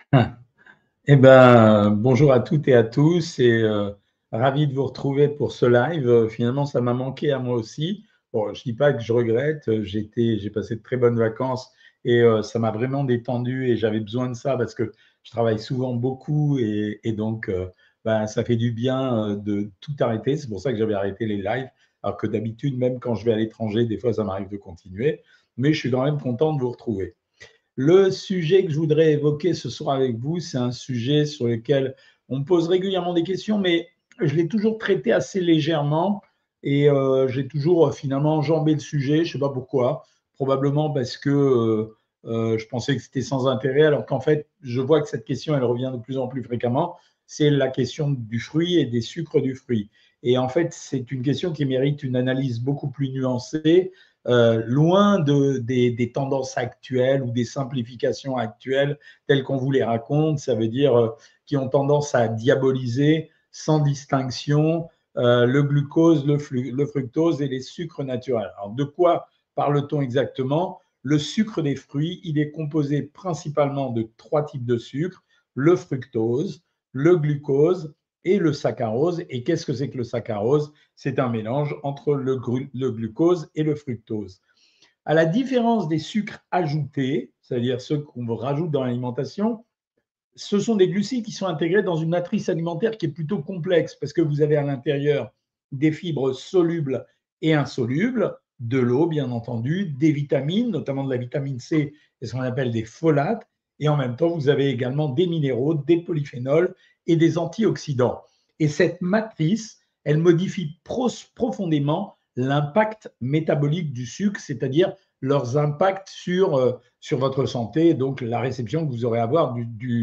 Eh ben, bonjour à toutes et à tous et ravi de vous retrouver pour ce live. Finalement, ça m'a manqué à moi aussi. Bon, je dis pas que je regrette, j'ai passé de très bonnes vacances et ça m'a vraiment détendu et j'avais besoin de ça parce que je travaille souvent beaucoup et donc ben, ça fait du bien de tout arrêter. C'est pour ça que j'avais arrêté les lives, alors que d'habitude, même quand je vais à l'étranger, des fois, ça m'arrive de continuer. Mais je suis quand même content de vous retrouver. Le sujet que je voudrais évoquer ce soir avec vous, c'est un sujet sur lequel on me pose régulièrement des questions, mais je l'ai toujours traité assez légèrement et j'ai toujours finalement enjambé le sujet. Je ne sais pas pourquoi. Probablement parce que je pensais que c'était sans intérêt, alors qu'en fait, je vois que cette question, elle revient de plus en plus fréquemment. C'est la question du fruit et des sucres du fruit. Et en fait, c'est une question qui mérite une analyse beaucoup plus nuancée, loin des tendances actuelles ou des simplifications actuelles telles qu'on vous les raconte. Ça veut dire qui ont tendance à diaboliser sans distinction le glucose, le fructose et les sucres naturels. Alors, de quoi parle-t-on exactement? Le sucre des fruits, il est composé principalement de trois types de sucre: le fructose, le glucose et le saccharose. Et qu'est-ce que c'est que le saccharose? C'est un mélange entre le glucose et le fructose. À la différence des sucres ajoutés, c'est-à-dire ceux qu'on rajoute dans l'alimentation, ce sont des glucides qui sont intégrés dans une matrice alimentaire qui est plutôt complexe parce que vous avez à l'intérieur des fibres solubles et insolubles, de l'eau bien entendu, des vitamines, notamment de la vitamine C et ce qu'on appelle des folates, et en même temps vous avez également des minéraux, des polyphénols et des antioxydants. Et cette matrice, elle modifie profondément l'impact métabolique du sucre, c'est-à-dire leurs impacts sur votre santé, donc la réception que vous aurez à avoir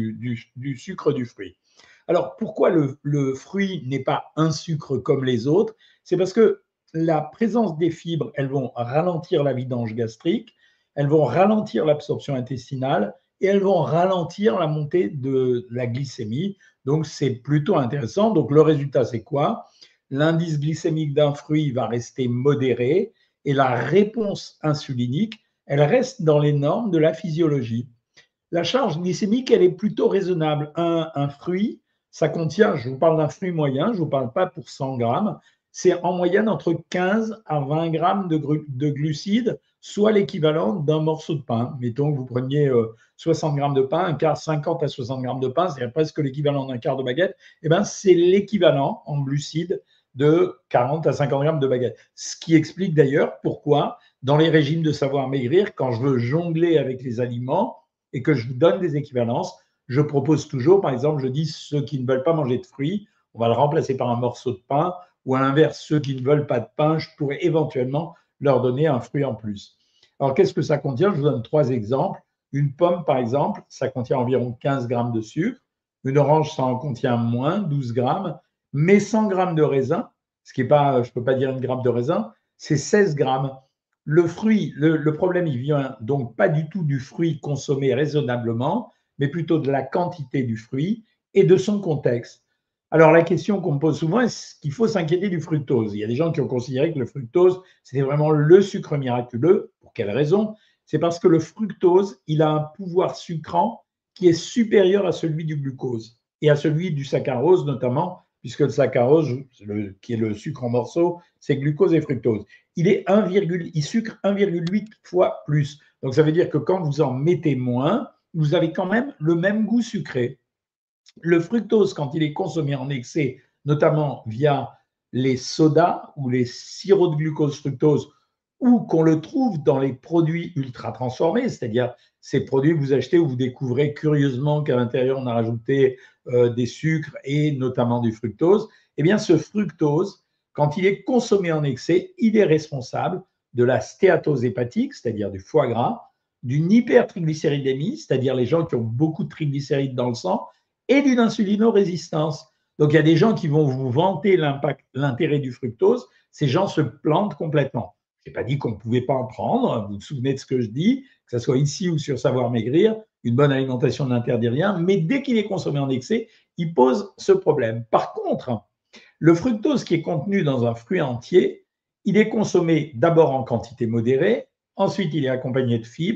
du sucre du fruit. Alors, pourquoi le fruit n'est pas un sucre comme les autres? C'est parce que la présence des fibres, elles vont ralentir la vidange gastrique, elles vont ralentir l'absorption intestinale et elles vont ralentir la montée de la glycémie. Donc, c'est plutôt intéressant. Donc, le résultat, c'est quoi? L'indice glycémique d'un fruit va rester modéré et la réponse insulinique, elle reste dans les normes de la physiologie. La charge glycémique, elle est plutôt raisonnable. Un fruit, ça contient, je vous parle d'un fruit moyen, je ne vous parle pas pour 100 grammes, c'est en moyenne entre 15 à 20 grammes de glucides, soit l'équivalent d'un morceau de pain. Mettons que vous preniez 60 grammes de pain, un quart 50 à 60 grammes de pain, c'est presque l'équivalent d'un quart de baguette, et ben c'est l'équivalent en glucides de 40 à 50 grammes de baguette. Ce qui explique d'ailleurs pourquoi, dans les régimes de savoir maigrir, quand je veux jongler avec les aliments, et que je vous donne des équivalences, je propose toujours, par exemple, je dis ceux qui ne veulent pas manger de fruits, on va le remplacer par un morceau de pain, ou à l'inverse, ceux qui ne veulent pas de pain, je pourrais éventuellement leur donner un fruit en plus. Alors, qu'est-ce que ça contient? Je vous donne trois exemples. Une pomme, par exemple, ça contient environ 15 grammes de sucre. Une orange, ça en contient moins, 12 grammes. Mais 100 grammes de raisin, ce qui n'est pas, je ne peux pas dire une gramme de raisin, c'est 16 grammes. Le fruit, le problème, il vient donc pas du tout du fruit consommé raisonnablement, mais plutôt de la quantité du fruit et de son contexte. Alors, la question qu'on me pose souvent, est-ce qu'il faut s'inquiéter du fructose? Il y a des gens qui ont considéré que le fructose, c'était vraiment le sucre miraculeux. Pour quelle raison? C'est parce que le fructose, il a un pouvoir sucrant qui est supérieur à celui du glucose et à celui du saccharose notamment, puisque le saccharose, qui est le sucre en morceaux, c'est glucose et fructose. Il sucre 1,8 fois plus. Donc ça veut dire que quand vous en mettez moins, vous avez quand même le même goût sucré. Le fructose, quand il est consommé en excès, notamment via les sodas ou les sirops de glucose fructose, ou qu'on le trouve dans les produits ultra transformés, c'est-à-dire ces produits que vous achetez où vous découvrez curieusement qu'à l'intérieur on a rajouté des sucres et notamment du fructose, eh bien ce fructose, quand il est consommé en excès, il est responsable de la stéatose hépatique, c'est-à-dire du foie gras, d'une hypertriglycéridémie, c'est-à-dire les gens qui ont beaucoup de triglycérides dans le sang, et d'une insulinorésistance. Donc, il y a des gens qui vont vous vanter l'intérêt du fructose. Ces gens se plantent complètement. Je n'ai pas dit qu'on ne pouvait pas en prendre. Vous vous souvenez de ce que je dis, que ce soit ici ou sur Savoir Maigrir. Une bonne alimentation n'interdit rien, mais dès qu'il est consommé en excès, il pose ce problème. Par contre, le fructose qui est contenu dans un fruit entier, il est consommé d'abord en quantité modérée, ensuite il est accompagné de fibres,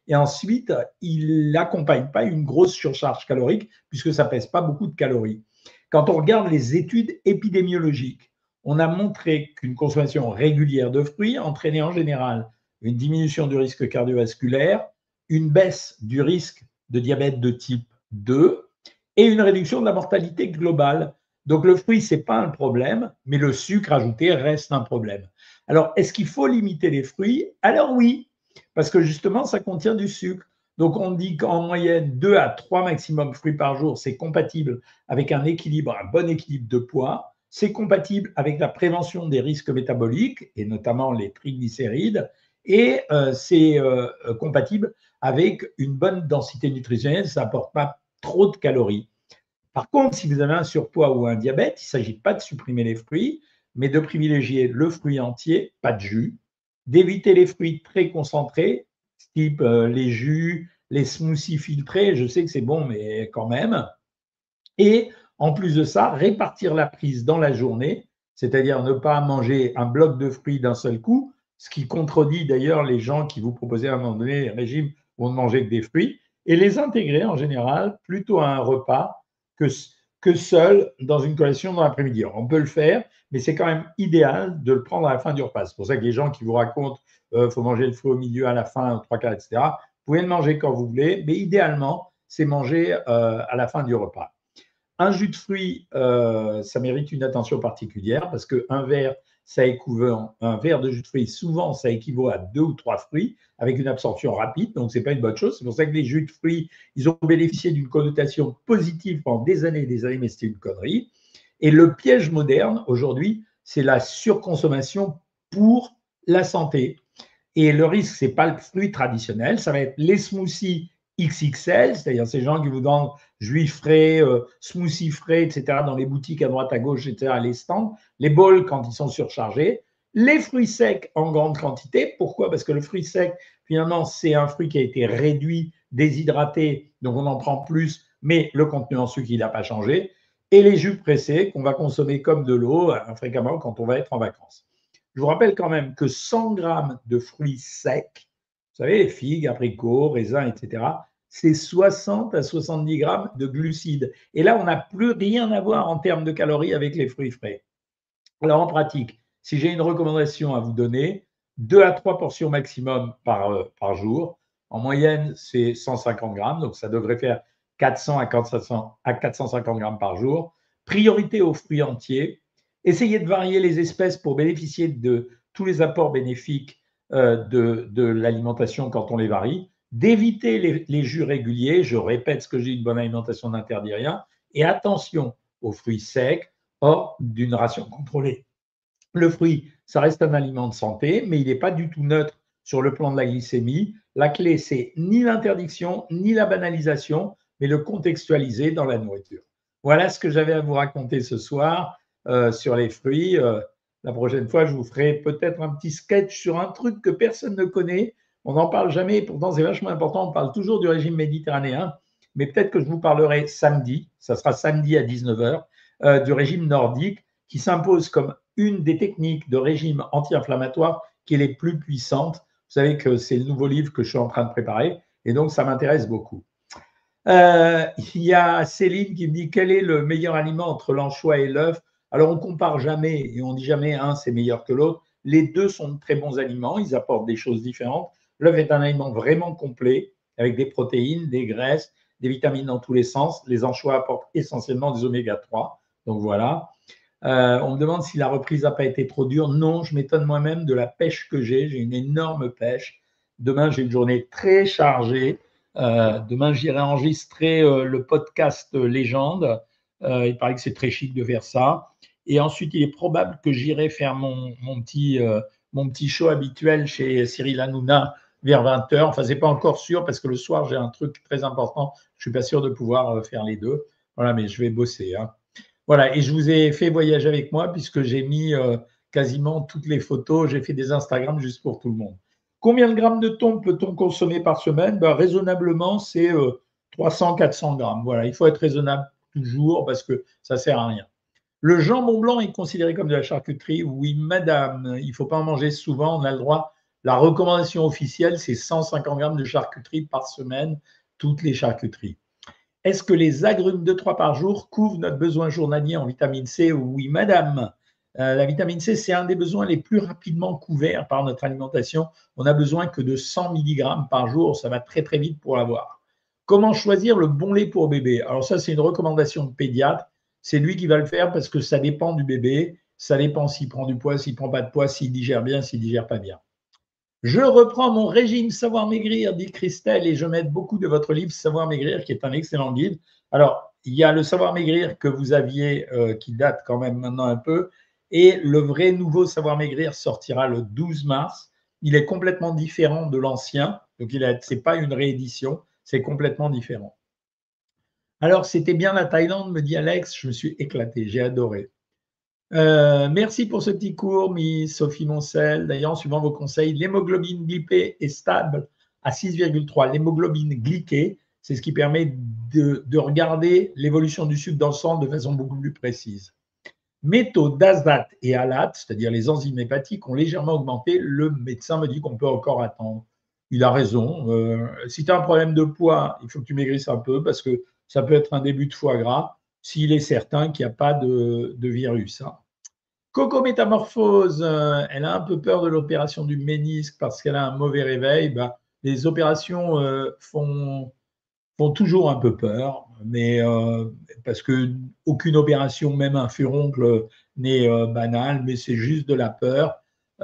Et ensuite, il n'accompagne pas une grosse surcharge calorique puisque ça pèse pas beaucoup de calories. Quand on regarde les études épidémiologiques, on a montré qu'une consommation régulière de fruits entraînait en général une diminution du risque cardiovasculaire, une baisse du risque de diabète de type 2 et une réduction de la mortalité globale. Donc le fruit, ce n'est pas un problème, mais le sucre ajouté reste un problème. Alors, est-ce qu'il faut limiter les fruits? Alors oui, parce que justement, ça contient du sucre. Donc on dit qu'en moyenne, 2 à 3 maximum fruits par jour, c'est compatible avec un équilibre, un bon équilibre de poids. C'est compatible avec la prévention des risques métaboliques, et notamment les triglycérides, et c'est compatible avec une bonne densité nutritionnelle, ça n'apporte pas trop de calories. Par contre, si vous avez un surpoids ou un diabète, il ne s'agit pas de supprimer les fruits, mais de privilégier le fruit entier, pas de jus, d'éviter les fruits très concentrés, type les jus, les smoothies filtrés, je sais que c'est bon, mais quand même. Et en plus de ça, répartir la prise dans la journée, c'est-à-dire ne pas manger un bloc de fruits d'un seul coup, ce qui contredit d'ailleurs les gens qui vous proposaient à un moment donné un régime où on ne mangeait que des fruits, et les intégrer en général plutôt à un repas que, que seul dans une collation dans l'après-midi. On peut le faire, mais c'est quand même idéal de le prendre à la fin du repas. C'est pour ça que les gens qui vous racontent faut manger le fruit au milieu, à la fin, trois quarts, etc., vous pouvez le manger quand vous voulez, mais idéalement, c'est manger à la fin du repas. Un jus de fruits, ça mérite une attention particulière parce qu'un verre, un verre de jus de fruits, souvent, ça équivaut à 2 ou 3 fruits avec une absorption rapide, donc ce n'est pas une bonne chose. C'est pour ça que les jus de fruits, ils ont bénéficié d'une connotation positive pendant des années et des années, mais c'était une connerie. Et le piège moderne, aujourd'hui, c'est la surconsommation pour la santé. Et le risque, ce n'est pas le fruit traditionnel, ça va être les smoothies XXL, c'est-à-dire ces gens qui vous vendent jus frais, smoothies frais, etc., dans les boutiques à droite, à gauche, etc., les stands, les bols quand ils sont surchargés, les fruits secs en grande quantité. Pourquoi? Parce que le fruit sec, finalement, c'est un fruit qui a été réduit, déshydraté, donc on en prend plus, mais le contenu en sucre, il n'a pas changé. Et les jus pressés qu'on va consommer comme de l'eau fréquemment quand on va être en vacances. Je vous rappelle quand même que 100 grammes de fruits secs, vous savez, figues, abricots, raisins, etc., c'est 60 à 70 grammes de glucides. Et là, on n'a plus rien à voir en termes de calories avec les fruits frais. Alors, en pratique, si j'ai une recommandation à vous donner, 2 à 3 portions maximum par jour. En moyenne, c'est 150 grammes, donc ça devrait faire 400 à 450 grammes par jour. Priorité aux fruits entiers. Essayez de varier les espèces pour bénéficier de tous les apports bénéfiques de l'alimentation quand on les varie. D'éviter les jus réguliers. Je répète ce que j'ai, une bonne alimentation n'interdit rien. Et attention aux fruits secs hors d'une ration contrôlée. Le fruit, ça reste un aliment de santé, mais il n'est pas du tout neutre sur le plan de la glycémie. La clé, c'est ni l'interdiction, ni la banalisation, mais le contextualiser dans la nourriture. Voilà ce que j'avais à vous raconter ce soir sur les fruits. La prochaine fois, je vous ferai peut-être un petit sketch sur un truc que personne ne connaît. On n'en parle jamais, pourtant c'est vachement important. On parle toujours du régime méditerranéen, mais peut-être que je vous parlerai samedi, ça sera samedi à 19h, du régime nordique qui s'impose comme une des techniques de régime anti-inflammatoire qui est les plus puissantes. Vous savez que c'est le nouveau livre que je suis en train de préparer et donc ça m'intéresse beaucoup. Il y a Céline qui me dit quel est le meilleur aliment entre l'anchois et l'œuf. Alors on ne compare jamais et on ne dit jamais un c'est meilleur que l'autre. Les deux sont de très bons aliments, ils apportent des choses différentes. L'œuf est un aliment vraiment complet avec des protéines, des graisses, des vitamines dans tous les sens. Les anchois apportent essentiellement des oméga 3. Donc voilà. On me demande si la reprise n'a pas été trop dure. Non, je m'étonne moi-même de la pêche que j'ai. J'ai une énorme pêche. Demain, j'ai une journée très chargée. Demain, j'irai enregistrer le podcast Légende. Il paraît que c'est très chic de faire ça. Et ensuite, il est probable que j'irai faire mon petit show habituel chez Cyril Hanouna vers 20h. Enfin, ce n'est pas encore sûr parce que le soir, j'ai un truc très important. Je ne suis pas sûr de pouvoir faire les deux. Voilà, mais je vais bosser. Hein. Voilà, et je vous ai fait voyager avec moi puisque j'ai mis quasiment toutes les photos. J'ai fait des Instagram juste pour tout le monde. Combien de grammes de thon peut-on consommer par semaine? Raisonnablement, c'est 300-400 grammes. Voilà, il faut être raisonnable toujours parce que ça ne sert à rien. Le jambon blanc est considéré comme de la charcuterie? Oui, madame. Il ne faut pas en manger souvent. On a le droit La recommandation officielle, c'est 150 grammes de charcuterie par semaine, toutes les charcuteries. Est-ce que les agrumes 2-3 par jour couvrent notre besoin journalier en vitamine C? Oui, madame. La vitamine C, c'est un des besoins les plus rapidement couverts par notre alimentation. On n'a besoin que de 100 mg par jour. Ça va très, très vite pour l'avoir. Comment choisir le bon lait pour bébé? Alors ça, c'est une recommandation de pédiatre. C'est lui qui va le faire parce que ça dépend du bébé. Ça dépend s'il prend du poids, s'il ne prend pas de poids, s'il digère bien, s'il ne digère pas bien. Je reprends mon régime Savoir Maigrir, dit Christelle, et je m'aide beaucoup de votre livre Savoir Maigrir, qui est un excellent guide. Alors, il y a le Savoir Maigrir que vous aviez, qui date quand même maintenant un peu, et le vrai nouveau Savoir Maigrir sortira le 12 mars. Il est complètement différent de l'ancien, donc ce n'est pas une réédition, c'est complètement différent. Alors, c'était bien la Thaïlande, me dit Alex, je me suis éclaté, j'ai adoré. Merci pour ce petit cours, Miss Sophie Moncel. D'ailleurs, en suivant vos conseils, l'hémoglobine glycée est stable à 6,3. L'hémoglobine glyquée, c'est ce qui permet de regarder l'évolution du sucre dans le sang de façon beaucoup plus précise. Métaux d'azate et alate, c'est-à-dire les enzymes hépatiques, ont légèrement augmenté. Le médecin me dit qu'on peut encore attendre. Il a raison. Si tu as un problème de poids, il faut que tu maigrisses un peu parce que ça peut être un début de foie gras s'il est certain qu'il n'y a pas de virus. Hein. Coco Métamorphose, elle a un peu peur de l'opération du ménisque parce qu'elle a un mauvais réveil. Bah, les opérations font toujours un peu peur, mais parce qu'aucune opération, même un furoncle, n'est banale, mais c'est juste de la peur.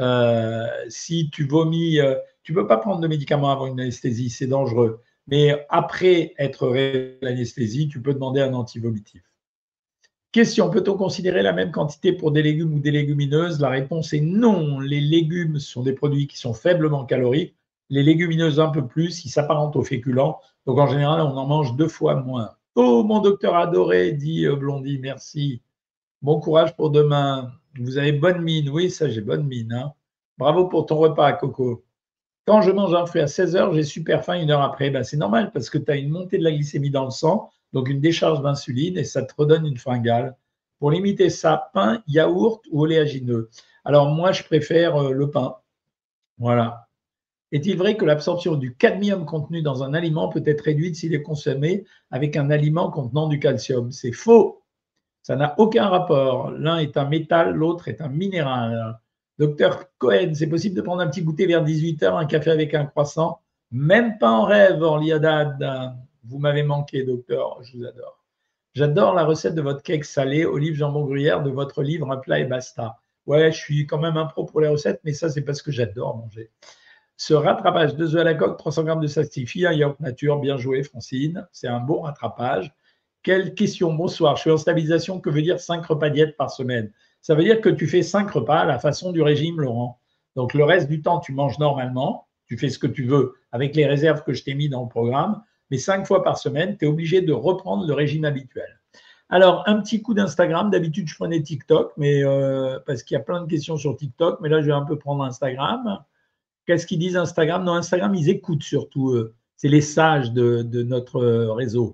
Si tu vomis, tu ne peux pas prendre de médicaments avant une anesthésie, c'est dangereux. Mais après être réveillé de l'anesthésie, tu peux demander un antivomitif. Question, peut-on considérer la même quantité pour des légumes ou des légumineuses? La réponse est non. Les légumes sont des produits qui sont faiblement caloriques. Les légumineuses un peu plus, ils s'apparentent aux féculents. Donc en général, on en mange 2 fois moins. Oh, mon docteur adoré, dit Blondie, merci. Bon courage pour demain. Vous avez bonne mine. Oui, ça, j'ai bonne mine. Hein. Bravo pour ton repas, Coco. Quand je mange un fruit à 16 heures, j'ai super faim 1 heure après. Ben, c'est normal parce que tu as une montée de la glycémie dans le sang, donc une décharge d'insuline et ça te redonne une fringale. Pour limiter ça, pain, yaourt ou oléagineux. Alors moi, je préfère le pain. Voilà. Est-il vrai que l'absorption du cadmium contenu dans un aliment peut être réduite s'il est consommé avec un aliment contenant du calcium? C'est faux. Ça n'a aucun rapport. L'un est un métal, l'autre est un minéral. Docteur Cohen, c'est possible de prendre un petit goûter vers 18 heures, un café avec un croissant? Même pas en rêve, Orliadad. Vous m'avez manqué, docteur, je vous adore. J'adore la recette de votre cake salé, olive jambon gruyère, de votre livre Un plat et basta. Ouais, je suis quand même un pro pour les recettes, mais ça, c'est parce que j'adore manger. Ce rattrapage, 2 œufs à la coque, 300 grammes de salsifis, un yaourt nature, bien joué, Francine. C'est un bon rattrapage. Quelle question, bonsoir. Je suis en stabilisation, que veut dire 5 repas diète par semaine? Ça veut dire que tu fais 5 repas à la façon du régime, Laurent. Donc le reste du temps, tu manges normalement, tu fais ce que tu veux avec les réserves que je t'ai mis dans le programme, mais 5 fois par semaine, tu es obligé de reprendre le régime habituel. Alors, un petit coup d'Instagram. D'habitude, je prenais TikTok, mais parce qu'il y a plein de questions sur TikTok, mais là, je vais un peu prendre Instagram. Qu'est-ce qu'ils disent Instagram? Non, Instagram, ils écoutent surtout. C'est les sages de notre réseau.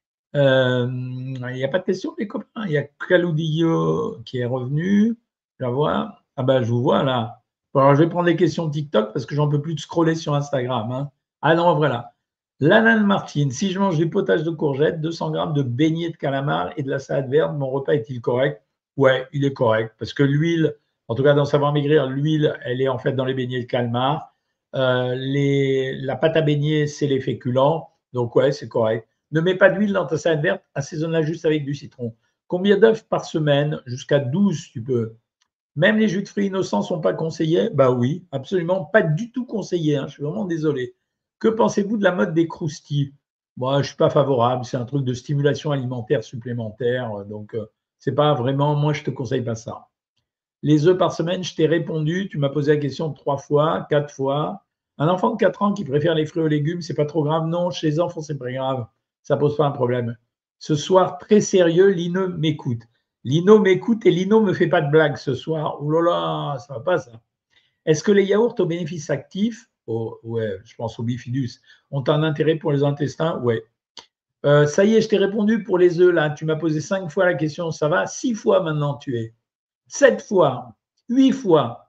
Il n'y a pas de questions, les copains. Il y a Caloudillo qui est revenu. Je la vois. Ah ben, je vous vois là. Bon, alors, je vais prendre les questions de TikTok parce que j'en peux plus de scroller sur Instagram. Hein. Ah non, voilà. Lanane Martine, si je mange du potage de courgettes, 200 grammes de beignets de calamar et de la salade verte, mon repas est-il correct? Ouais, il est correct parce que l'huile, en tout cas dans Savoir Maigrir, l'huile, elle est en fait dans les beignets de calamar. La pâte à beignets, c'est les féculents. Donc ouais, c'est correct. Ne mets pas d'huile dans ta salade verte, assaisonne-la juste avec du citron. Combien d'œufs par semaine? Jusqu'à 12, tu peux. Même les jus de fruits innocents ne sont pas conseillés? Bah oui, absolument pas du tout conseillés. Hein, je suis vraiment désolé. Que pensez-vous de la mode des croustilles? Moi, je ne suis pas favorable. C'est un truc de stimulation alimentaire supplémentaire. Donc, c'est pas vraiment, moi, je ne te conseille pas ça. Les œufs par semaine, je t'ai répondu. Tu m'as posé la question 3 fois, 4 fois. Un enfant de 4 ans qui préfère les fruits aux légumes, c'est pas trop grave? Non, chez les enfants, c'est pas grave. Ça pose pas un problème. Ce soir, très sérieux, Lino m'écoute. Lino m'écoute et Lino me fait pas de blagues ce soir. Ouh là là, ça va pas ça. Est-ce que les yaourts aux bénéfices actifs, oh, ouais, je pense au bifidus, ont un intérêt pour les intestins? Ouais. Ça y est, je t'ai répondu pour les œufs là. Tu m'as posé 5 fois la question, ça va? 6 fois maintenant tu es. 7 fois, 8 fois.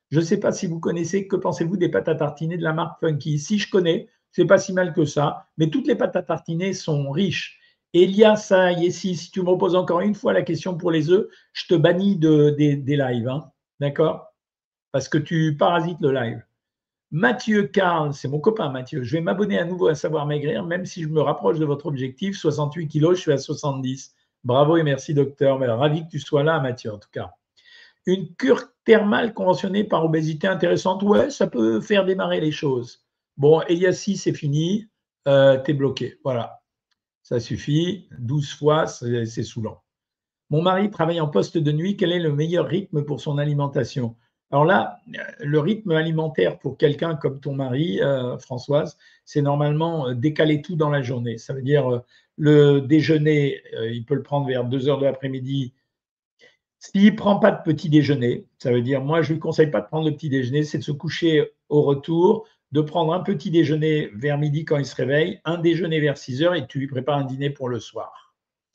Je ne sais pas si vous connaissez, que pensez-vous des pâtes à tartiner de la marque Funky? Si je connais, c'est pas si mal que ça, mais toutes les pâtes à tartiner sont riches. Elia, ça, Yessi, si tu me reposes encore une fois la question pour les œufs, je te bannis des lives, hein, d'accord? Parce que tu parasites le live. Mathieu Carl, c'est mon copain Mathieu, je vais m'abonner à nouveau à Savoir Maigrir, même si je me rapproche de votre objectif, 68 kilos, je suis à 70. Bravo et merci docteur, mais ravi que tu sois là Mathieu en tout cas. Une cure thermale conventionnée par obésité intéressante, ouais, ça peut faire démarrer les choses. Bon, Eliassi, c'est fini, t'es bloqué, voilà, ça suffit, 12 fois, c'est saoulant. Mon mari travaille en poste de nuit. Quel est le meilleur rythme pour son alimentation? Alors là, le rythme alimentaire pour quelqu'un comme ton mari, Françoise, c'est normalement décaler tout dans la journée. Ça veut dire le déjeuner, il peut le prendre vers 2 heures de l'après-midi. S'il ne prend pas de petit déjeuner, ça veut dire, moi, je ne lui conseille pas de prendre le petit déjeuner, c'est de se coucher au retour, de prendre un petit déjeuner vers midi quand il se réveille, un déjeuner vers 6 heures et tu lui prépares un dîner pour le soir.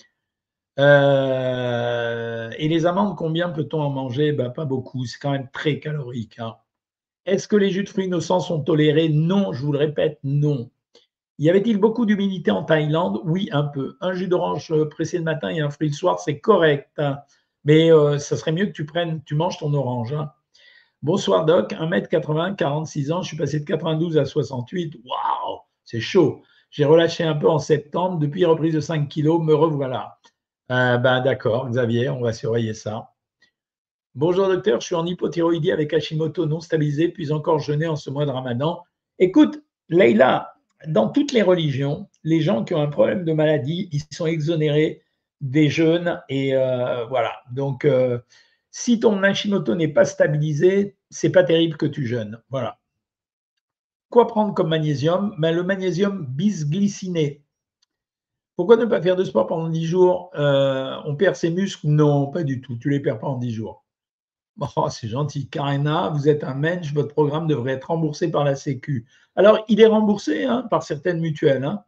Et les amandes, combien peut-on en manger? Ben, pas beaucoup, c'est quand même très calorique, hein. Est-ce que les jus de fruits innocents sont tolérés? Non, je vous le répète, non. Y avait-il beaucoup d'humidité en Thaïlande? Oui, un peu. Un jus d'orange pressé le matin et un fruit le soir, c'est correct, hein. Mais ça serait mieux que tu manges ton orange, hein. Bonsoir Doc, 1m80, 46 ans, je suis passé de 92 à 68. Waouh, c'est chaud. J'ai relâché un peu en septembre, depuis reprise de 5 kilos, me revoilà. Ben, d'accord, Xavier, on va surveiller ça. Bonjour docteur, je suis en hypothyroïdie avec Hashimoto non stabilisé, puis encore jeûné en ce mois de Ramadan. Écoute, Leïla, dans toutes les religions, les gens qui ont un problème de maladie, ils sont exonérés des jeûnes et voilà. Donc, si ton Hashimoto n'est pas stabilisé, c'est pas terrible que tu jeûnes. Voilà. Quoi prendre comme magnésium? Ben, le magnésium bisglyciné. Pourquoi ne pas faire de sport pendant 10 jours? On perd ses muscles? Non, pas du tout. Tu ne les perds pas en 10 jours. Oh, c'est gentil. Karina, vous êtes un mensch, votre programme devrait être remboursé par la Sécu. Alors, il est remboursé hein, par certaines mutuelles. Hein.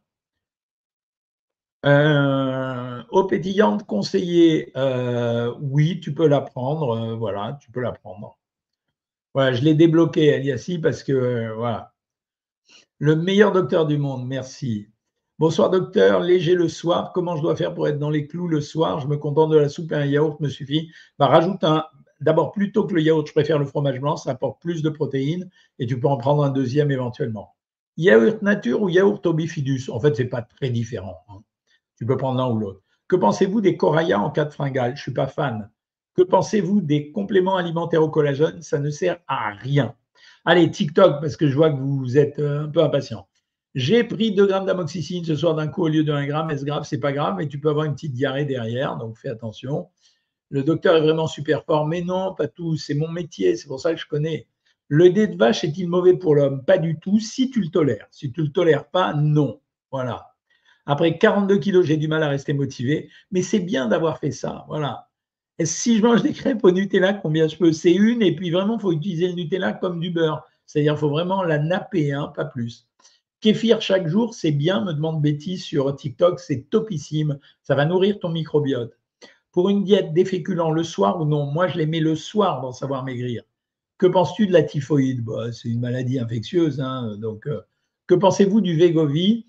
Eau pétillante conseillée, oui, tu peux la prendre. Voilà, tu peux la prendre. Voilà, je l'ai débloqué, Aliassi, parce que voilà. Le meilleur docteur du monde, merci. Bonsoir docteur, léger le soir. Comment je dois faire pour être dans les clous le soir? Je me contente de la soupe et un yaourt me suffit. Bah, rajoute un. D'abord, plutôt que le yaourt, je préfère le fromage blanc, ça apporte plus de protéines et tu peux en prendre un deuxième éventuellement. Yaourt nature ou yaourt au bifidus? En fait, c'est pas très différent, hein. Tu peux prendre l'un ou l'autre. Que pensez-vous des corayas en cas de fringale? Je ne suis pas fan. Que pensez-vous des compléments alimentaires au collagène? Ça ne sert à rien. Allez, TikTok, parce que je vois que vous êtes un peu impatient. J'ai pris 2 grammes d'amoxicilline ce soir d'un coup au lieu de 1 gramme. Est-ce grave? C'est pas grave, mais tu peux avoir une petite diarrhée derrière, donc fais attention. Le docteur est vraiment super fort, mais non, pas tout. C'est mon métier, c'est pour ça que je connais. Le lait de vache est-il mauvais pour l'homme? Pas du tout, si tu le tolères. Si tu ne le tolères pas, non. Voilà. Après 42 kilos, j'ai du mal à rester motivé, mais c'est bien d'avoir fait ça. Voilà. Et si je mange des crêpes au Nutella, combien je peux? C'est une, et puis vraiment, il faut utiliser le Nutella comme du beurre. C'est-à-dire, il faut vraiment la napper, hein, pas plus. Kéfir chaque jour, c'est bien, me demande Betty sur TikTok, c'est topissime. Ça va nourrir ton microbiote. Pour une diète des féculents le soir ou non? Moi, je les mets le soir dans Savoir Maigrir. Que penses-tu de la typhoïde? Bah, c'est une maladie infectieuse, hein, donc que pensez-vous du Wegovy?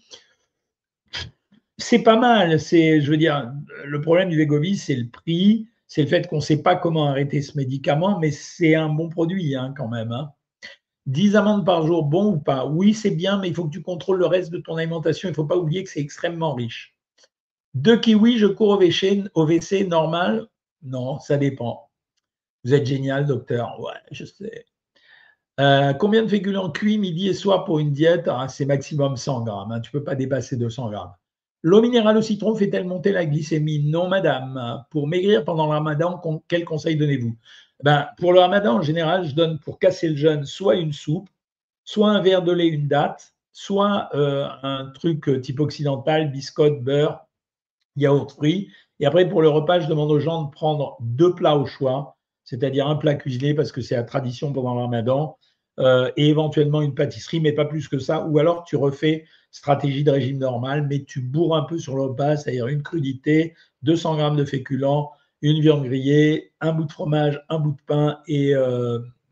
C'est pas mal. Je veux dire, le problème du Wegovy, c'est le prix, c'est le fait qu'on ne sait pas comment arrêter ce médicament, mais c'est un bon produit hein, quand même. Hein. 10 amandes par jour, bon ou pas? Oui, c'est bien, mais il faut que tu contrôles le reste de ton alimentation. Il ne faut pas oublier que c'est extrêmement riche. 2 kiwis, je cours au WC normal? Non, ça dépend. Vous êtes génial, docteur. Ouais, je sais. Combien de féculents cuits midi et soir pour une diète? C'est maximum 100 grammes. Hein, tu ne peux pas dépasser 200 grammes. L'eau minérale au citron fait-elle monter la glycémie? Non, madame. Pour maigrir pendant le ramadan, quel conseil donnez-vous? Ben, pour le ramadan, en général, je donne pour casser le jeûne soit une soupe, soit un verre de lait, une date, soit un truc type occidental, biscotte, beurre, yaourt frit. Et après, pour le repas, je demande aux gens de prendre 2 plats au choix, c'est-à-dire un plat cuisiné parce que c'est la tradition pendant le ramadan, et éventuellement une pâtisserie, mais pas plus que ça. Ou alors tu refais stratégie de régime normal, mais tu bourres un peu sur le repas, c'est-à-dire une crudité, 200 grammes de féculents, une viande grillée, un bout de fromage, un bout de pain et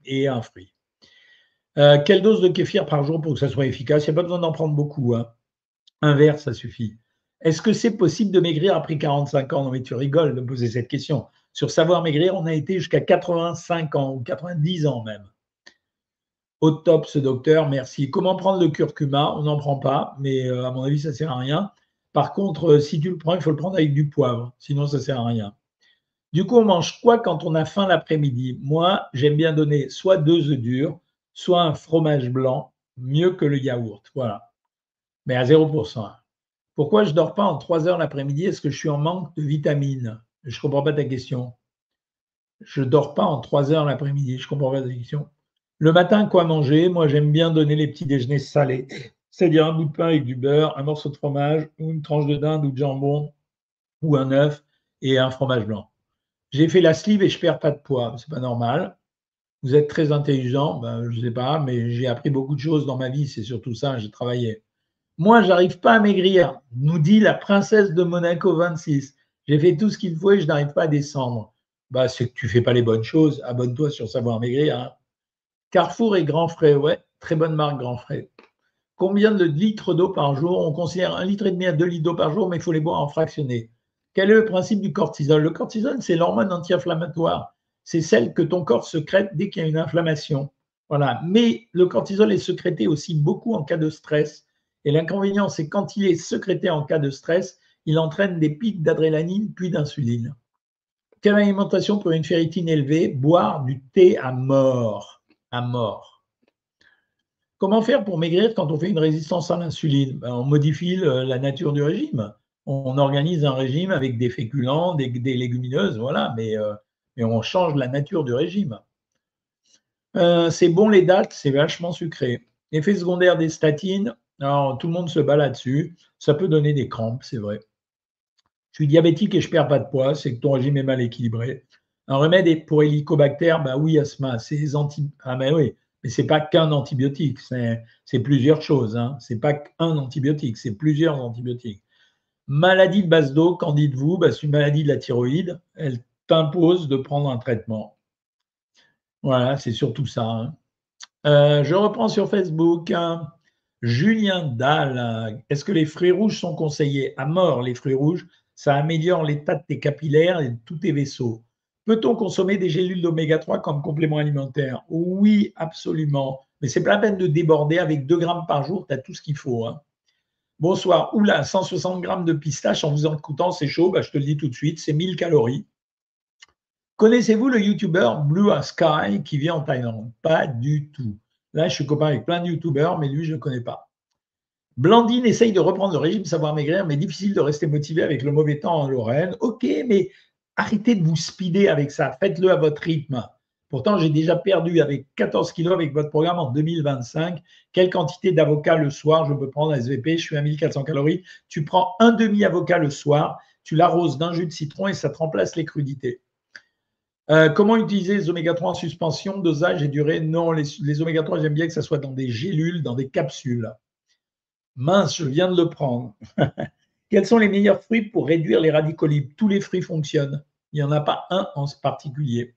et un fruit. Quelle dose de kéfir par jour pour que ça soit efficace? Il n'y a pas besoin d'en prendre beaucoup, hein. Un verre, ça suffit. Est-ce que c'est possible de maigrir après 45 ans? Non, mais tu rigoles de me poser cette question. Sur Savoir Maigrir, on a été jusqu'à 85 ans ou 90 ans même. Au top, ce docteur, merci. Comment prendre le curcuma? On n'en prend pas, mais à mon avis, ça ne sert à rien. Par contre, si tu le prends, il faut le prendre avec du poivre, sinon ça ne sert à rien. Du coup, on mange quoi quand on a faim l'après-midi? Moi, j'aime bien donner soit 2 œufs durs, soit un fromage blanc, mieux que le yaourt. Voilà, mais à 0%. Pourquoi je ne dors pas en 3 heures l'après-midi? Est-ce que je suis en manque de vitamines? Je ne comprends pas ta question. Je ne dors pas en 3 heures l'après-midi. Je ne comprends pas ta question. Le matin, quoi manger? Moi, j'aime bien donner les petits déjeuners salés. C'est-à-dire un bout de pain avec du beurre, un morceau de fromage, ou une tranche de dinde ou de jambon, ou un œuf et un fromage blanc. J'ai fait la sleeve et je ne perds pas de poids. Ce n'est pas normal. Vous êtes très intelligent, ben, je ne sais pas, mais j'ai appris beaucoup de choses dans ma vie. C'est surtout ça, j'ai travaillé. Moi, j'arrive pas à maigrir, nous dit la princesse de Monaco 26. J'ai fait tout ce qu'il faut et je n'arrive pas à descendre. Bah, c'est que tu fais pas les bonnes choses. Abonne-toi sur Savoir Maigrir, hein. Carrefour et Grand Frais, ouais, très bonne marque Grand Frais. Combien de litres d'eau par jour? On considère 1,5 litre à 2 litres d'eau par jour, mais il faut les boire en fractionné. Quel est le principe du cortisol? Le cortisol, c'est l'hormone anti-inflammatoire. C'est celle que ton corps sécrète dès qu'il y a une inflammation. Voilà. Mais le cortisol est sécrété aussi beaucoup en cas de stress. Et l'inconvénient, c'est quand il est sécrété en cas de stress, il entraîne des pics d'adrénaline puis d'insuline. Quelle alimentation pour une ferritine élevée? Boire du thé à mort. À mort. Comment faire pour maigrir quand on fait une résistance à l'insuline? Ben, on modifie la nature du régime. On organise un régime avec des féculents, des légumineuses, voilà, mais on change la nature du régime. C'est bon les dattes, c'est vachement sucré. Effet secondaire des statines, alors tout le monde se bat là-dessus. Ça peut donner des crampes, c'est vrai. Je suis diabétique et je ne perds pas de poids, c'est que ton régime est mal équilibré. Un remède pour hélicobactère, bah oui, Asma, c'est les Ah mais oui, mais c'est pas qu'un antibiotique, c'est plusieurs choses, hein. C'est pas qu'un antibiotique, c'est plusieurs antibiotiques. Maladie de base d'eau, qu'en dites-vous? Bah, c'est une maladie de la thyroïde. Elle t'impose de prendre un traitement. Voilà, c'est surtout ça, hein. Je reprends sur Facebook, hein. Julien Dalle, est-ce que les fruits rouges sont conseillés? À mort, les fruits rouges, ça améliore l'état de tes capillaires et de tous tes vaisseaux. Peut-on consommer des gélules d'oméga 3 comme complément alimentaire? Oui, absolument. Mais c'est pas la peine de déborder. Avec 2 grammes par jour, tu as tout ce qu'il faut, hein. Bonsoir. Oula, 160 grammes de pistache en vous écoutant, c'est chaud. Bah, je te le dis tout de suite, c'est 1000 calories. Connaissez-vous le youtubeur Blue Sky qui vit en Thaïlande? Pas du tout. Là, je suis copain avec plein de youtubeurs, mais lui, je ne connais pas. Blandine essaye de reprendre le régime Savoir Maigrir, mais difficile de rester motivé avec le mauvais temps en Lorraine. Ok, mais arrêtez de vous speeder avec ça. Faites-le à votre rythme. Pourtant, j'ai déjà perdu avec 14 kilos avec votre programme en 2025. Quelle quantité d'avocat le soir je peux prendre SVP? Je suis à 1400 calories. Tu prends un demi-avocat le soir, tu l'arroses d'un jus de citron et ça te remplace les crudités. Comment utiliser les oméga 3 en suspension? Dosage et durée? Non, les oméga 3, j'aime bien que ça soit dans des gélules, dans des capsules. Mince, je viens de le prendre. Quels sont les meilleurs fruits pour réduire les radicaux libres? Tous les fruits fonctionnent. Il n'y en a pas un en particulier.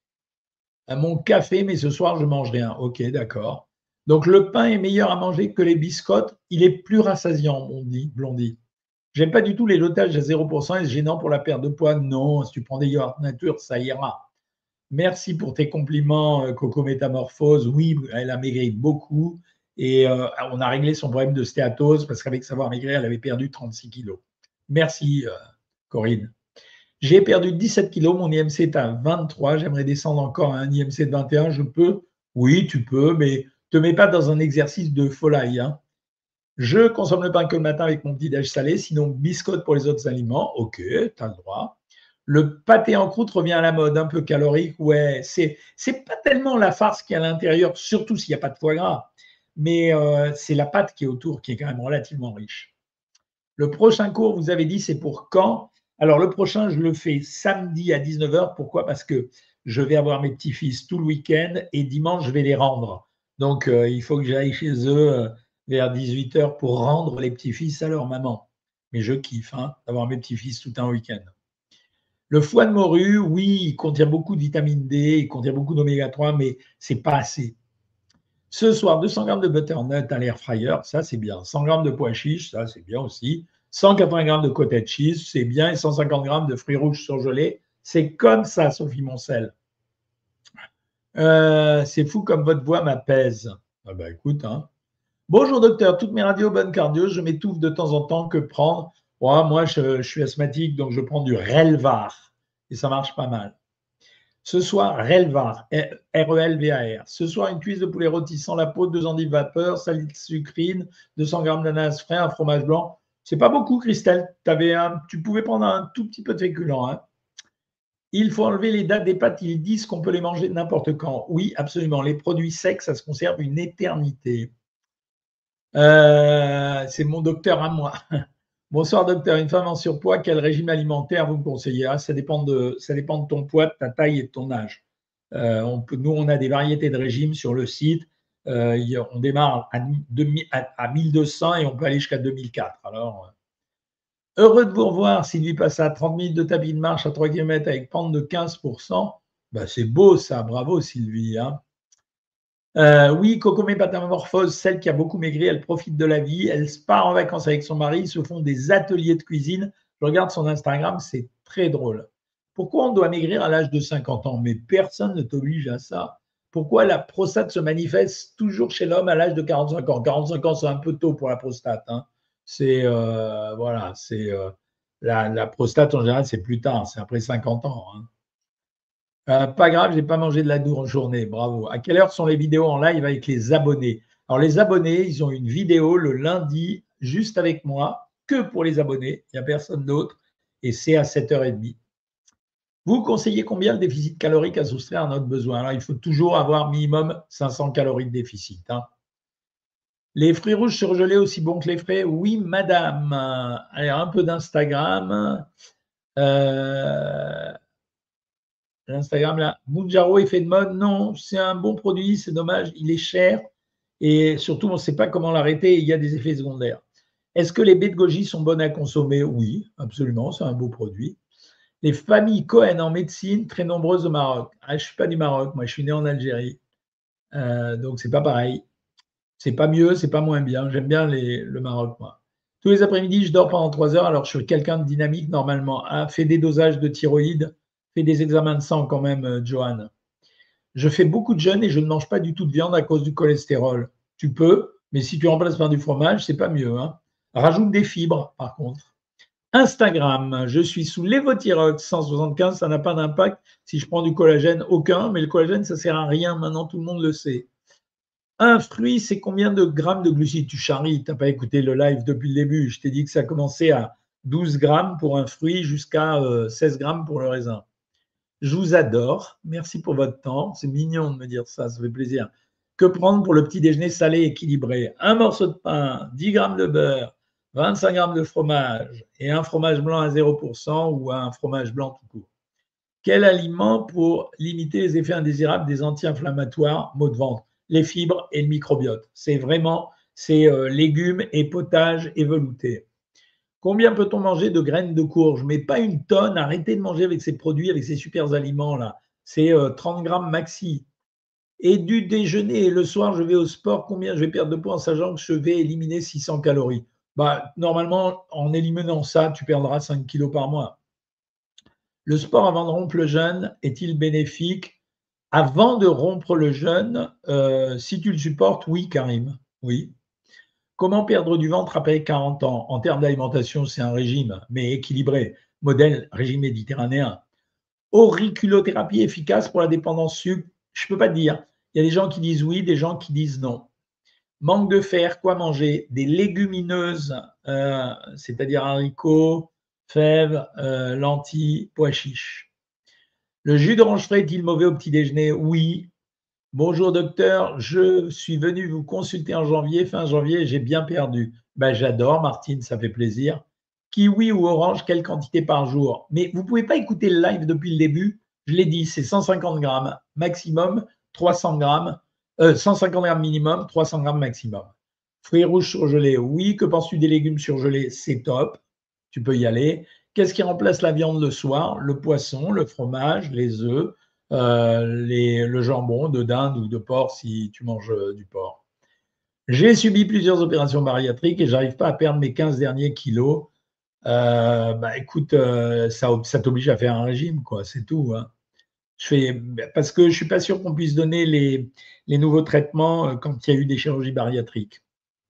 À mon café, mais ce soir, je mange rien. Ok, d'accord. Donc, le pain est meilleur à manger que les biscottes. Il est plus rassasiant, Blondie. J'aime pas du tout les lotages à 0%. Est-ce gênant pour la perte de poids? Non, si tu prends des yaourts nature, ça ira. Merci pour tes compliments, Coco Métamorphose. Oui, elle a maigri beaucoup et on a réglé son problème de stéatose parce qu'avec Savoir Maigrir, elle avait perdu 36 kilos. Merci, Corinne. J'ai perdu 17 kilos, mon IMC est à 23. J'aimerais descendre encore à un IMC de 21. Je peux? Oui, tu peux, mais ne te mets pas dans un exercice de folie, hein. Je consomme le pain que le matin avec mon petit déj salé, sinon biscotte pour les autres aliments. Ok, tu as le droit. Le pâté en croûte revient à la mode, un peu calorique. Ouais, c'est pas tellement la farce qui est à l'intérieur, surtout s'il n'y a pas de foie gras, mais c'est la pâte qui est autour qui est quand même relativement riche. Le prochain cours, vous avez dit, c'est pour quand? Alors, le prochain, je le fais samedi à 19h. Pourquoi? Parce que je vais avoir mes petits-fils tout le week-end et dimanche, je vais les rendre. Donc, il faut que j'aille chez eux vers 18h pour rendre les petits-fils à leur maman. Mais je kiffe, hein, d'avoir mes petits-fils tout un week-end. Le foie de morue, oui, il contient beaucoup de vitamine D, il contient beaucoup d'oméga 3, mais c'est pas assez. Ce soir, 200 grammes de butternut à l'air fryer, ça c'est bien. 100 grammes de pois chiches, ça c'est bien aussi. 180 grammes de cottage cheese, c'est bien. Et 150 grammes de fruits rouges surgelés, c'est comme ça, Sophie Moncel. C'est fou comme votre voix m'apaise. Ah bah écoute, hein. Bonjour docteur, toutes mes radios bonnes cardio, je m'étouffe de temps en temps, que prendre? Ouais, moi je suis asthmatique, donc je prends du Relvar et ça marche pas mal. Ce soir, Relvar, R-E-L-V-A-R. Ce soir, une cuisse de poulet rôti sans la peau, 2 endives vapeur, sucrine, 200 grammes d'ananas frais, un fromage blanc. C'est pas beaucoup, Christelle. Tu pouvais prendre un tout petit peu de féculent. Hein. Il faut enlever les dates des pâtes. Ils disent qu'on peut les manger n'importe quand. Oui, absolument. Les produits secs, ça se conserve une éternité. C'est mon docteur à moi. Bonsoir docteur, une femme en surpoids, quel régime alimentaire vous me conseillez? Ça dépend de ton poids, de ta taille et de ton âge. Nous, on a des variétés de régimes sur le site. On démarre à 1200 et on peut aller jusqu'à 2004. Alors, heureux de vous revoir, Sylvie Passa, 30 minutes de tapis de marche à 3 km avec pente de 15%. Ben, c'est beau ça, bravo Sylvie. Hein. Oui, Coco Métamorphose, celle qui a beaucoup maigri, elle profite de la vie, elle se part en vacances avec son mari, ils se font des ateliers de cuisine. Je regarde son Instagram, c'est très drôle. Pourquoi on doit maigrir à l'âge de 50 ans? Mais personne ne t'oblige à ça. Pourquoi la prostate se manifeste toujours chez l'homme à l'âge de 45 ans? 45 ans, c'est un peu tôt pour la prostate. Hein. C'est voilà, c'est la prostate en général, c'est plus tard, c'est après 50 ans. Hein. Pas grave, j'ai pas mangé de la en journée. Bravo. À quelle heure sont les vidéos en live avec les abonnés? Alors, les abonnés, ils ont une vidéo le lundi juste avec moi, que pour les abonnés. Il n'y a personne d'autre. Et c'est à 7h30. Vous conseillez combien le déficit calorique à soustraire à notre besoin? Alors, il faut toujours avoir minimum 500 calories de déficit. Hein. Les fruits rouges surgelés aussi bons que les frais? Oui, madame. Allez, un peu d'Instagram. Euh, L'Instagram, là, Mounjaro, effet de mode, non, c'est un bon produit, c'est dommage, il est cher et surtout, on ne sait pas comment l'arrêter et il y a des effets secondaires. Est-ce que les baies de goji sont bonnes à consommer? Oui, absolument, c'est un beau produit. Les familles Cohen en médecine, très nombreuses au Maroc. Ah, je ne suis pas du Maroc, moi je suis né en Algérie, donc c'est pas pareil. C'est pas mieux, c'est pas moins bien. J'aime bien le Maroc, moi. Tous les après-midi, je dors pendant 3 heures, alors je suis quelqu'un de dynamique normalement. Ah, fais des dosages de thyroïde, fais des examens de sang quand même, Johan. Je fais beaucoup de jeûne et je ne mange pas du tout de viande à cause du cholestérol. Tu peux, mais si tu remplaces par du fromage, c'est pas mieux. Hein. Rajoute des fibres, par contre. Instagram, je suis sous Levothyrox 175, ça n'a pas d'impact si je prends du collagène, aucun, mais le collagène, ça sert à rien, maintenant tout le monde le sait. Un fruit, c'est combien de grammes de glucides? Tu charries, tu n'as pas écouté le live depuis le début. Je t'ai dit que ça commençait à 12 grammes pour un fruit jusqu'à 16 grammes pour le raisin. Je vous adore. Merci pour votre temps. C'est mignon de me dire ça, ça fait plaisir. Que prendre pour le petit déjeuner salé équilibré? Un morceau de pain, 10 grammes de beurre, 25 grammes de fromage et un fromage blanc à 0% ou un fromage blanc tout court. Quel aliment pour limiter les effets indésirables des anti-inflammatoires, maux de ventre? Les fibres et le microbiote. C'est vraiment, légumes et potages et veloutés. Combien peut-on manger de graines de courge? Mais pas une tonne. Arrêtez de manger avec ces produits, avec ces super aliments-là. C'est 30 grammes maxi. Et du déjeuner et le soir, je vais au sport. Combien je vais perdre de poids en sachant que je vais éliminer 600 calories? Bah, normalement, en éliminant ça, tu perdras 5 kilos par mois. Le sport avant de rompre le jeûne est-il bénéfique? Avant de rompre le jeûne, si tu le supportes, oui, Karim. Oui. Comment perdre du ventre après 40 ans? En termes d'alimentation, c'est un régime, mais équilibré. Modèle régime méditerranéen. Auriculothérapie efficace pour la dépendance sucre? Je ne peux pas te dire. Il y a des gens qui disent oui, des gens qui disent non. Manque de fer, quoi manger? Des légumineuses, c'est-à-dire haricots, fèves, lentilles, pois chiches. Le jus d'orange frais est-il mauvais au petit déjeuner? Oui. Bonjour docteur, je suis venu vous consulter en janvier, fin janvier, j'ai bien perdu. Ben, j'adore Martine, ça fait plaisir. Kiwi ou orange, quelle quantité par jour? Mais vous ne pouvez pas écouter le live depuis le début. Je l'ai dit, c'est 150 grammes maximum, 300 grammes, 150 grammes minimum, 300 grammes maximum. Fruits rouges surgelés, oui. Que penses-tu des légumes surgelés? C'est top, tu peux y aller. Qu'est-ce qui remplace la viande le soir? Le poisson, le fromage, les œufs, le jambon de dinde ou de porc si tu manges du porc. J'ai subi plusieurs opérations bariatriques et j'arrive pas à perdre mes 15 derniers kilos. Écoute, ça t'oblige à faire un régime, quoi, c'est tout, hein. Parce que je suis pas sûr qu'on puisse donner les nouveaux traitements quand il y a eu des chirurgies bariatriques.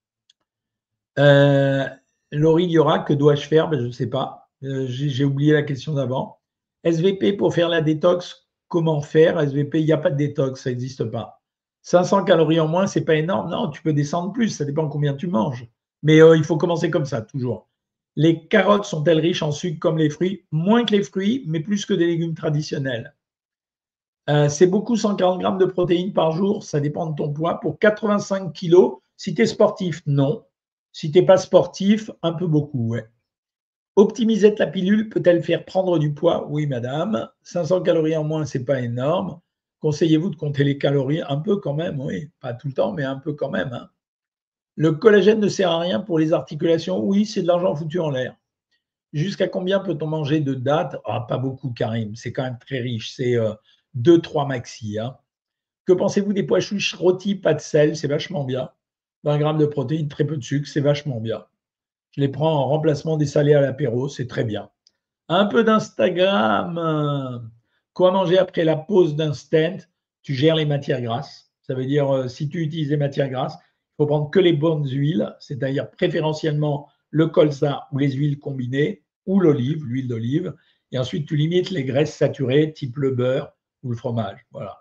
Laurie Liora, que dois-je faire? Je ne sais pas. J'ai oublié la question d'avant. SVP pour faire la détox, comment faire? SVP, il n'y a pas de détox, ça n'existe pas. 500 calories en moins, c'est pas énorme. Non, tu peux descendre plus, ça dépend combien tu manges. Mais il faut commencer comme ça, toujours. Les carottes sont-elles riches en sucre comme les fruits? Moins que les fruits, mais plus que des légumes traditionnels. C'est beaucoup 140 grammes de protéines par jour, ça dépend de ton poids. Pour 85 kilos, si tu es sportif, non. Si tu n'es pas sportif, un peu beaucoup, ouais. Optimisette la pilule peut-elle faire prendre du poids? Oui, madame. 500 calories en moins, c'est pas énorme. Conseillez-vous de compter les calories? Un peu quand même, oui. Pas tout le temps, mais un peu quand même, hein. Le collagène ne sert à rien pour les articulations? Oui, c'est de l'argent foutu en l'air. Jusqu'à combien peut-on manger de dattes? Ah, pas beaucoup, Karim. C'est quand même très riche. C'est 2-3 maxi, hein. Que pensez-vous des pois chiches rôtis, pas de sel? C'est vachement bien. 20 grammes de protéines, très peu de sucre, c'est vachement bien. Je les prends en remplacement des salés à l'apéro, c'est très bien. Un peu d'Instagram. Quoi manger après la pause d'un stent? Tu gères les matières grasses. Ça veut dire, si tu utilises les matières grasses, il faut prendre que les bonnes huiles, c'est-à-dire préférentiellement le colza ou les huiles combinées, ou l'olive, l'huile d'olive. Et ensuite, tu limites les graisses saturées, type le beurre ou le fromage. Voilà.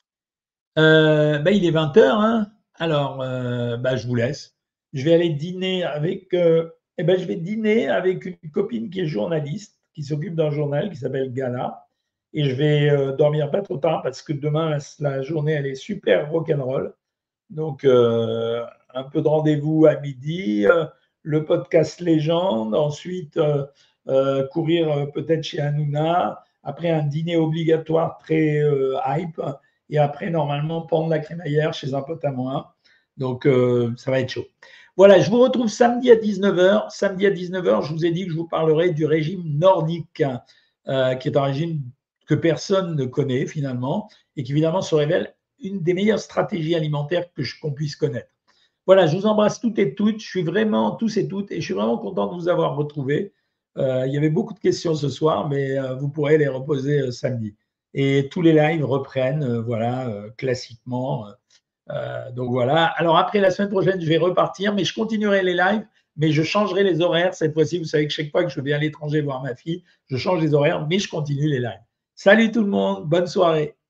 Il est 20h, hein. Alors, je vous laisse. Je vais aller dîner avec, je vais dîner avec une copine qui est journaliste, qui s'occupe d'un journal qui s'appelle Gala. Et je vais dormir pas trop tard parce que demain, la journée, elle est super rock'n'roll. Donc, un peu de rendez-vous à midi, le podcast Légende, ensuite courir peut-être chez Hanouna, après un dîner obligatoire très hype, et après, normalement, prendre la crémaillère chez un pote à moi. Donc, ça va être chaud. Voilà, je vous retrouve samedi à 19h. Samedi à 19h, je vous ai dit que je vous parlerai du régime nordique, qui est un régime que personne ne connaît finalement, et qui évidemment se révèle une des meilleures stratégies alimentaires qu'on puisse connaître. Voilà, je vous embrasse toutes et toutes. Je suis vraiment tous et toutes, et je suis vraiment content de vous avoir retrouvés. Il y avait beaucoup de questions ce soir, mais vous pourrez les reposer samedi. Et tous les lives reprennent, classiquement. Donc voilà. Alors après, la semaine prochaine, je vais repartir, mais je continuerai les lives, mais je changerai les horaires. Cette fois-ci, vous savez que chaque fois que je vais à l'étranger voir ma fille, je change les horaires, mais je continue les lives. Salut tout le monde, bonne soirée.